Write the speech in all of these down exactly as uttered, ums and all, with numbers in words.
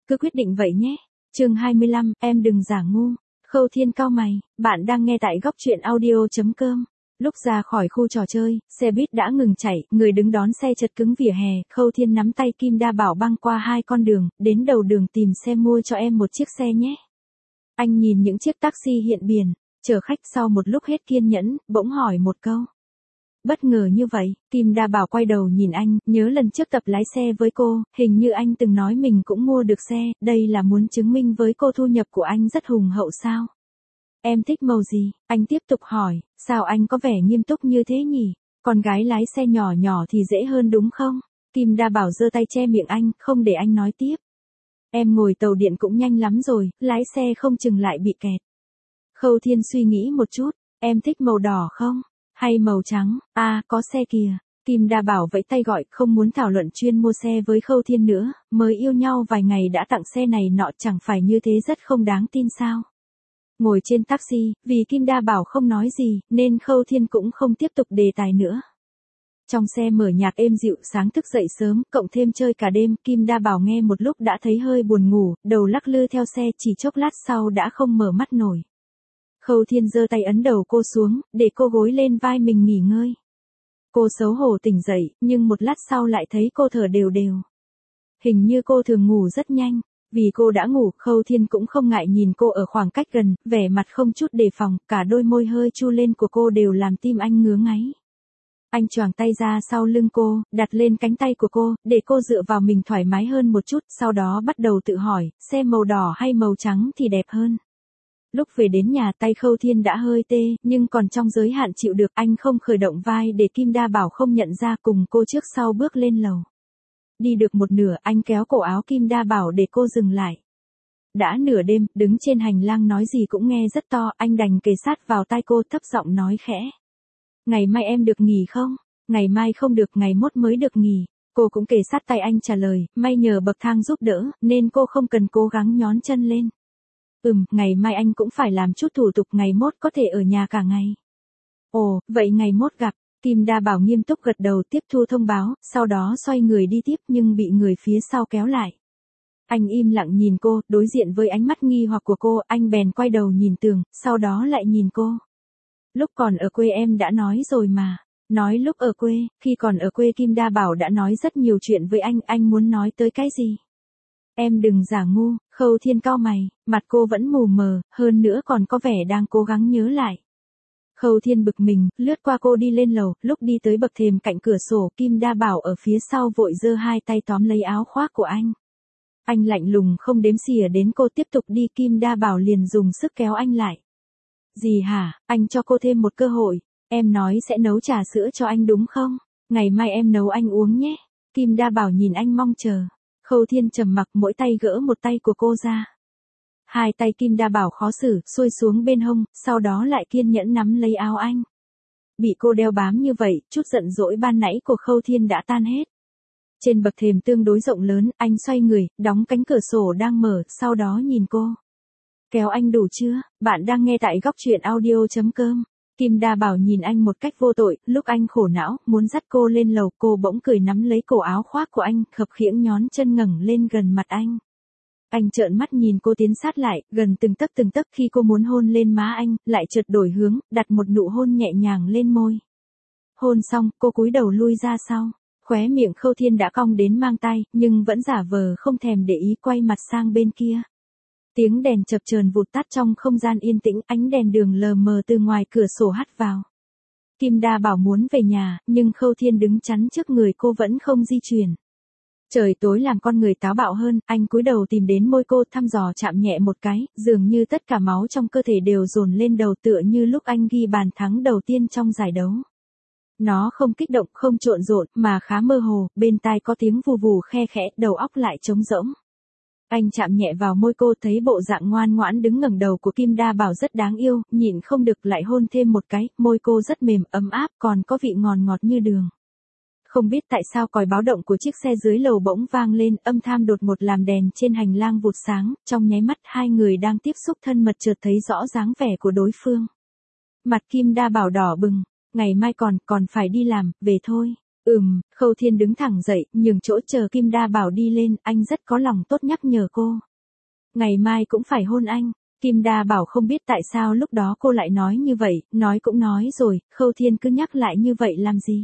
cứ quyết định vậy nhé. Chương hai mươi lăm, em đừng giả ngu. Khâu Thiên cau mày, bạn đang nghe tại góc truyện audio chấm com. Lúc ra khỏi khu trò chơi, xe buýt đã ngừng chạy, người đứng đón xe chật cứng vỉa hè, Khâu Thiên nắm tay Kim Đa Bảo băng qua hai con đường, đến đầu đường tìm xe mua cho em một chiếc xe nhé. Anh nhìn những chiếc taxi hiện biển, chở khách sau một lúc hết kiên nhẫn, bỗng hỏi một câu. Bất ngờ như vậy, Kim Đa Bảo quay đầu nhìn anh, nhớ lần trước tập lái xe với cô, hình như anh từng nói mình cũng mua được xe, đây là muốn chứng minh với cô thu nhập của anh rất hùng hậu sao? Em thích màu gì? Anh tiếp tục hỏi, sao anh có vẻ nghiêm túc như thế nhỉ? Con gái lái xe nhỏ nhỏ thì dễ hơn đúng không? Kim Đa Bảo giơ tay che miệng anh, không để anh nói tiếp. Em ngồi tàu điện cũng nhanh lắm rồi, lái xe không chừng lại bị kẹt. Khâu Thiên suy nghĩ một chút, em thích màu đỏ không? Hay màu trắng? À, có xe kìa. Kim Đa Bảo vẫy tay gọi, không muốn thảo luận chuyên mua xe với Khâu Thiên nữa, mới yêu nhau vài ngày đã tặng xe này nọ, chẳng phải như thế rất không đáng tin sao? Ngồi trên taxi, vì Kim Đa Bảo không nói gì, nên Khâu Thiên cũng không tiếp tục đề tài nữa. Trong xe mở nhạc êm dịu, sáng thức dậy sớm, cộng thêm chơi cả đêm, Kim Đa Bảo nghe một lúc đã thấy hơi buồn ngủ, đầu lắc lư theo xe, chỉ chốc lát sau đã không mở mắt nổi. Khâu Thiên giơ tay ấn đầu cô xuống, để cô gối lên vai mình nghỉ ngơi. Cô xấu hổ tỉnh dậy, nhưng một lát sau lại thấy cô thở đều đều. Hình như cô thường ngủ rất nhanh. Vì cô đã ngủ, Khâu Thiên cũng không ngại nhìn cô ở khoảng cách gần, vẻ mặt không chút đề phòng, cả đôi môi hơi chu lên của cô đều làm tim anh ngứa ngáy. Anh choàng tay ra sau lưng cô, đặt lên cánh tay của cô, để cô dựa vào mình thoải mái hơn một chút, sau đó bắt đầu tự hỏi, xem màu đỏ hay màu trắng thì đẹp hơn. Lúc về đến nhà tay Khâu Thiên đã hơi tê, nhưng còn trong giới hạn chịu được, anh không khởi động vai để Kim Đa Bảo không nhận ra, cùng cô trước sau bước lên lầu. Đi được một nửa, anh kéo cổ áo Kim Đa Bảo để cô dừng lại. Đã nửa đêm, đứng trên hành lang nói gì cũng nghe rất to, anh đành kề sát vào tai cô thấp giọng nói khẽ. Ngày mai em được nghỉ không? Ngày mai không được, ngày mốt mới được nghỉ. Cô cũng kề sát tay anh trả lời, may nhờ bậc thang giúp đỡ, nên cô không cần cố gắng nhón chân lên. Ừm, ngày mai anh cũng phải làm chút thủ tục, ngày mốt có thể ở nhà cả ngày. Ồ, vậy ngày mốt gặp. Kim Đa Bảo nghiêm túc gật đầu tiếp thu thông báo, sau đó xoay người đi tiếp nhưng bị người phía sau kéo lại. Anh im lặng nhìn cô, đối diện với ánh mắt nghi hoặc của cô, anh bèn quay đầu nhìn tường, sau đó lại nhìn cô. Lúc còn ở quê em đã nói rồi mà. Nói lúc ở quê, khi còn ở quê Kim Đa Bảo đã nói rất nhiều chuyện với anh, anh muốn nói tới cái gì? Em đừng giả ngu. Khâu Thiên cau mày, mặt cô vẫn mù mờ, hơn nữa còn có vẻ đang cố gắng nhớ lại. Khâu Thiên bực mình, lướt qua cô đi lên lầu, lúc đi tới bậc thềm cạnh cửa sổ, Kim Đa Bảo ở phía sau vội giơ hai tay tóm lấy áo khoác của anh. Anh lạnh lùng không đếm xỉa đến cô tiếp tục đi, Kim Đa Bảo liền dùng sức kéo anh lại. Gì hả, anh cho cô thêm một cơ hội, em nói sẽ nấu trà sữa cho anh đúng không? Ngày mai em nấu anh uống nhé. Kim Đa Bảo nhìn anh mong chờ. Khâu Thiên trầm mặc, mỗi tay gỡ một tay của cô ra. Hai tay Kim Đa Bảo khó xử, xuôi xuống bên hông, sau đó lại kiên nhẫn nắm lấy áo anh. Bị cô đeo bám như vậy, chút giận dỗi ban nãy của Khâu Thiên đã tan hết. Trên bậc thềm tương đối rộng lớn, anh xoay người, đóng cánh cửa sổ đang mở, sau đó nhìn cô. Kéo anh đủ chưa? Bạn đang nghe tại góc truyện audio chấm com. Kim Đa Bảo nhìn anh một cách vô tội, lúc anh khổ não, muốn dắt cô lên lầu, cô bỗng cười nắm lấy cổ áo khoác của anh, khập khiễng nhón chân ngẩng lên gần mặt anh. Anh trợn mắt nhìn cô tiến sát lại, gần từng tấc từng tấc, khi cô muốn hôn lên má anh, lại chợt đổi hướng, đặt một nụ hôn nhẹ nhàng lên môi. Hôn xong, cô cúi đầu lui ra sau. Khóe miệng Khâu Thiên đã cong đến mang tai, nhưng vẫn giả vờ không thèm để ý, quay mặt sang bên kia. Tiếng đèn chập chờn vụt tắt trong không gian yên tĩnh, ánh đèn đường lờ mờ từ ngoài cửa sổ hắt vào. Kim Đa Bảo muốn về nhà, nhưng Khâu Thiên đứng chắn trước người cô vẫn không di chuyển. Trời tối làm con người táo bạo hơn, anh cúi đầu tìm đến môi cô, thăm dò chạm nhẹ một cái, dường như tất cả máu trong cơ thể đều dồn lên đầu, tựa như lúc anh ghi bàn thắng đầu tiên trong giải đấu. Nó không kích động, không trộn rộn, mà khá mơ hồ, bên tai có tiếng vù vù khe khẽ, đầu óc lại trống rỗng. Anh chạm nhẹ vào môi cô, thấy bộ dạng ngoan ngoãn đứng ngẩng đầu của Kim Đa Bảo rất đáng yêu, nhịn không được lại hôn thêm một cái, môi cô rất mềm, ấm áp, còn có vị ngọt ngọt như đường. Không biết tại sao còi báo động của chiếc xe dưới lầu bỗng vang lên, âm thanh đột ngột làm đèn trên hành lang vụt sáng, trong nháy mắt hai người đang tiếp xúc thân mật chợt thấy rõ dáng vẻ của đối phương. Mặt Kim Đa Bảo đỏ bừng, ngày mai còn, còn phải đi làm, về thôi. Ừm, Khâu Thiên đứng thẳng dậy, nhường chỗ chờ Kim Đa Bảo đi lên, anh rất có lòng tốt nhắc nhở cô. Ngày mai cũng phải hôn anh. Kim Đa Bảo không biết tại sao lúc đó cô lại nói như vậy, nói cũng nói rồi, Khâu Thiên cứ nhắc lại như vậy làm gì.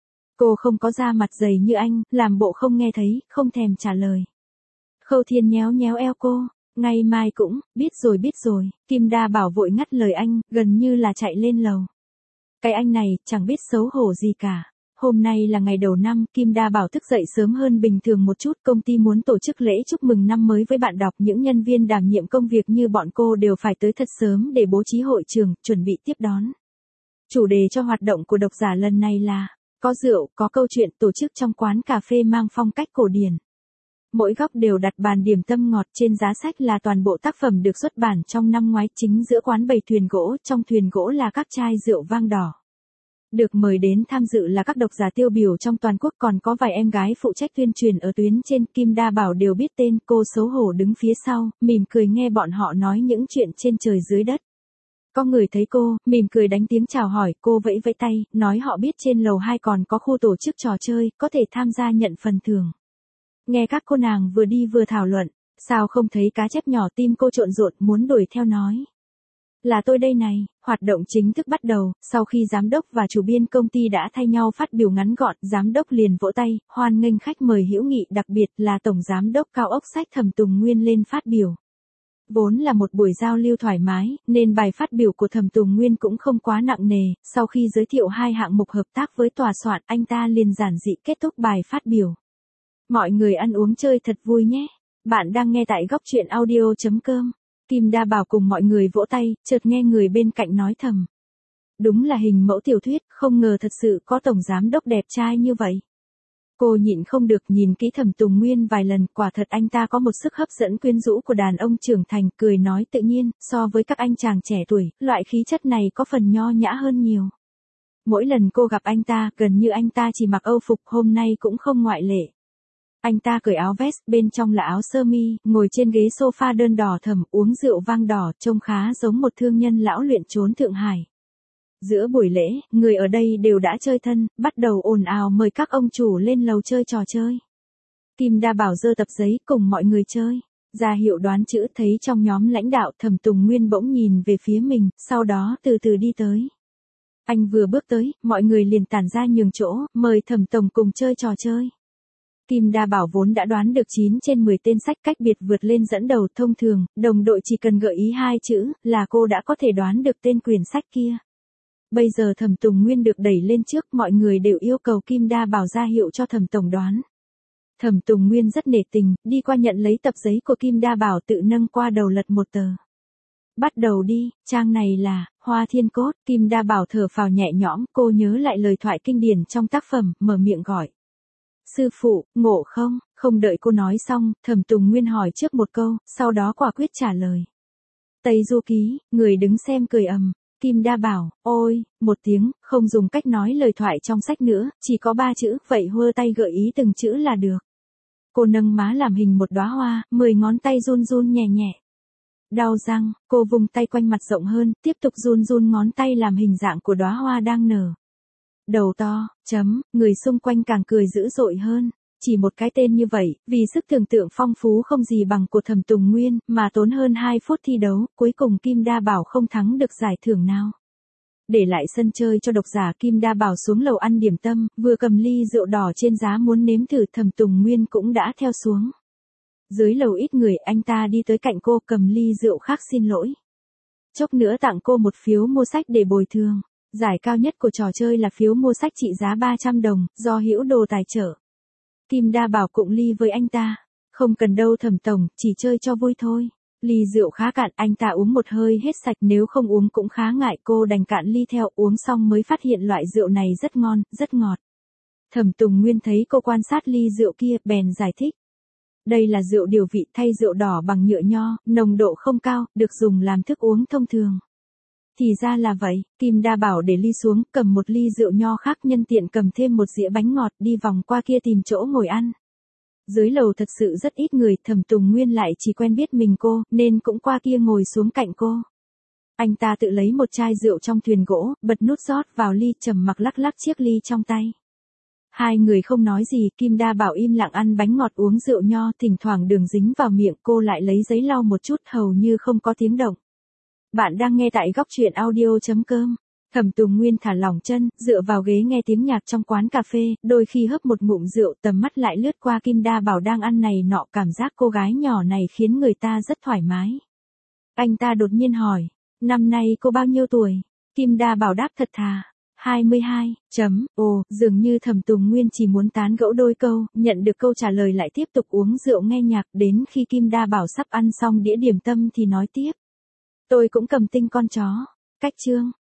Cô không có da mặt dày như anh, làm bộ không nghe thấy, không thèm trả lời. Khâu Thiên nhéo nhéo eo cô, ngày mai cũng, biết rồi biết rồi, Kim Đa Bảo vội ngắt lời anh, gần như là chạy lên lầu. Cái anh này, chẳng biết xấu hổ gì cả. Hôm nay là ngày đầu năm, Kim Đa Bảo thức dậy sớm hơn bình thường một chút, công ty muốn tổ chức lễ chúc mừng năm mới với bạn đọc, những nhân viên đảm nhiệm công việc như bọn cô đều phải tới thật sớm để bố trí hội trường, chuẩn bị tiếp đón. Chủ đề cho hoạt động của độc giả lần này là, có rượu, có câu chuyện, tổ chức trong quán cà phê mang phong cách cổ điển. Mỗi góc đều đặt bàn điểm tâm ngọt, trên giá sách là toàn bộ tác phẩm được xuất bản trong năm ngoái, chính giữa quán bày thuyền gỗ, trong thuyền gỗ là các chai rượu vang đỏ. Được mời đến tham dự là các độc giả tiêu biểu trong toàn quốc, còn có vài em gái phụ trách tuyên truyền ở tuyến trên. Kim Đa Bảo đều biết tên, cô xấu hổ đứng phía sau, mỉm cười nghe bọn họ nói những chuyện trên trời dưới đất. Có người thấy cô, mỉm cười đánh tiếng chào hỏi, cô vẫy vẫy tay, nói họ biết trên lầu hai còn có khu tổ chức trò chơi, có thể tham gia nhận phần thưởng. Nghe các cô nàng vừa đi vừa thảo luận, sao không thấy cá chép nhỏ, tim cô trộn rộn muốn đuổi theo nói. Là tôi đây này, hoạt động chính thức bắt đầu, sau khi giám đốc và chủ biên công ty đã thay nhau phát biểu ngắn gọn, giám đốc liền vỗ tay, hoan nghênh khách mời hữu nghị, đặc biệt là tổng giám đốc cao ốc sách Thẩm Tùng Nguyên lên phát biểu. Vốn là một buổi giao lưu thoải mái, nên bài phát biểu của Thẩm Tùng Nguyên cũng không quá nặng nề, sau khi giới thiệu hai hạng mục hợp tác với tòa soạn, anh ta liền giản dị kết thúc bài phát biểu. Mọi người ăn uống chơi thật vui nhé. Bạn đang nghe tại góc truyện audio chấm com. Kim Đa Bảo cùng mọi người vỗ tay, chợt nghe người bên cạnh nói thầm. Đúng là hình mẫu tiểu thuyết, không ngờ thật sự có tổng giám đốc đẹp trai như vậy. Cô nhịn không được nhìn kỹ Thẩm Tùng Nguyên vài lần, quả thật anh ta có một sức hấp dẫn quyến rũ của đàn ông trưởng thành, cười nói tự nhiên, so với các anh chàng trẻ tuổi, loại khí chất này có phần nho nhã hơn nhiều. Mỗi lần cô gặp anh ta, gần như anh ta chỉ mặc Âu phục, hôm nay cũng không ngoại lệ. Anh ta cởi áo vest, bên trong là áo sơ mi, ngồi trên ghế sofa đơn đỏ thẫm, uống rượu vang đỏ, trông khá giống một thương nhân lão luyện trốn Thượng Hải. Giữa buổi lễ, người ở đây đều đã chơi thân, bắt đầu ồn ào mời các ông chủ lên lầu chơi trò chơi. Kim Đa Bảo giơ tập giấy cùng mọi người chơi. Ra hiệu đoán chữ, thấy trong nhóm lãnh đạo, Thẩm Tùng Nguyên bỗng nhìn về phía mình, sau đó từ từ đi tới. Anh vừa bước tới, mọi người liền tản ra nhường chỗ, mời Thẩm Tổng cùng chơi trò chơi. Kim Đa Bảo vốn đã đoán được chín trên mười tên sách cách biệt vượt lên dẫn đầu, thông thường, đồng đội chỉ cần gợi ý hai chữ, là cô đã có thể đoán được tên quyển sách kia. Bây giờ Thẩm Tùng Nguyên được đẩy lên trước, mọi người đều yêu cầu Kim Đa Bảo ra hiệu cho Thẩm Tổng đoán. Thẩm Tùng Nguyên rất nể tình, đi qua nhận lấy tập giấy của Kim Đa Bảo, tự nâng qua đầu lật một tờ. Bắt đầu đi, trang này là Hoa Thiên Cốt. Kim Đa Bảo thở phào nhẹ nhõm, cô nhớ lại lời thoại kinh điển trong tác phẩm, mở miệng gọi. Sư phụ, ngộ không? Không đợi cô nói xong, Thẩm Tùng Nguyên hỏi trước một câu, sau đó quả quyết trả lời. Tây Du Ký. Người đứng xem cười ầm. Kim Đa Bảo, ôi, một tiếng, không dùng cách nói lời thoại trong sách nữa, chỉ có ba chữ, vậy hơ tay gợi ý từng chữ là được. Cô nâng má làm hình một đóa hoa, mười ngón tay run run nhẹ nhẹ. Đau răng, cô vùng tay quanh mặt rộng hơn, tiếp tục run run ngón tay làm hình dạng của đóa hoa đang nở. Đầu to, chấm, người xung quanh càng cười dữ dội hơn. Chỉ một cái tên như vậy, vì sức tưởng tượng phong phú không gì bằng của Thẩm Tùng Nguyên, mà tốn hơn hai phút thi đấu, cuối cùng Kim Đa Bảo không thắng được giải thưởng nào. Để lại sân chơi cho độc giả, Kim Đa Bảo xuống lầu ăn điểm tâm, vừa cầm ly rượu đỏ trên giá muốn nếm thử, Thẩm Tùng Nguyên cũng đã theo xuống. Dưới lầu ít người, anh ta đi tới cạnh cô, cầm ly rượu khác xin lỗi. Chốc nữa tặng cô một phiếu mua sách để bồi thường. Giải cao nhất của trò chơi là phiếu mua sách trị giá ba trăm đồng, do Hữu Đồ tài trợ. Kim Đa Bảo cụng ly với anh ta. Không cần đâu Thẩm Tổng, chỉ chơi cho vui thôi. Ly rượu khá cạn, anh ta uống một hơi hết sạch, nếu không uống cũng khá ngại, cô đành cạn ly theo, uống xong mới phát hiện loại rượu này rất ngon, rất ngọt. Thẩm Tùng Nguyên thấy cô quan sát ly rượu kia, bèn giải thích. Đây là rượu điều vị thay rượu đỏ bằng nhựa nho, nồng độ không cao, được dùng làm thức uống thông thường. Thì ra là vậy, Kim Đa Bảo để ly xuống, cầm một ly rượu nho khác, nhân tiện cầm thêm một dĩa bánh ngọt, đi vòng qua kia tìm chỗ ngồi ăn. Dưới lầu thật sự rất ít người, Thẩm Tùng Nguyên lại chỉ quen biết mình cô, nên cũng qua kia ngồi xuống cạnh cô. Anh ta tự lấy một chai rượu trong thuyền gỗ, bật nút rót vào ly, trầm mặc lắc lắc chiếc ly trong tay. Hai người không nói gì, Kim Đa Bảo im lặng ăn bánh ngọt uống rượu nho, thỉnh thoảng đường dính vào miệng, cô lại lấy giấy lau một chút, hầu như không có tiếng động. Bạn đang nghe tại góc truyện audio.com. Thẩm Tùng Nguyên thả lỏng chân, dựa vào ghế nghe tiếng nhạc trong quán cà phê, đôi khi hớp một ngụm rượu, tầm mắt lại lướt qua Kim Đa Bảo đang ăn này nọ, cảm giác cô gái nhỏ này khiến người ta rất thoải mái. Anh ta đột nhiên hỏi, năm nay cô bao nhiêu tuổi? Kim Đa Bảo đáp thật thà, hai mươi hai, chấm, ồ, dường như Thẩm Tùng Nguyên chỉ muốn tán gẫu đôi câu, nhận được câu trả lời lại tiếp tục uống rượu nghe nhạc, đến khi Kim Đa Bảo sắp ăn xong đĩa điểm tâm thì nói tiếp. Tôi cũng cầm tinh con chó. Cách chương.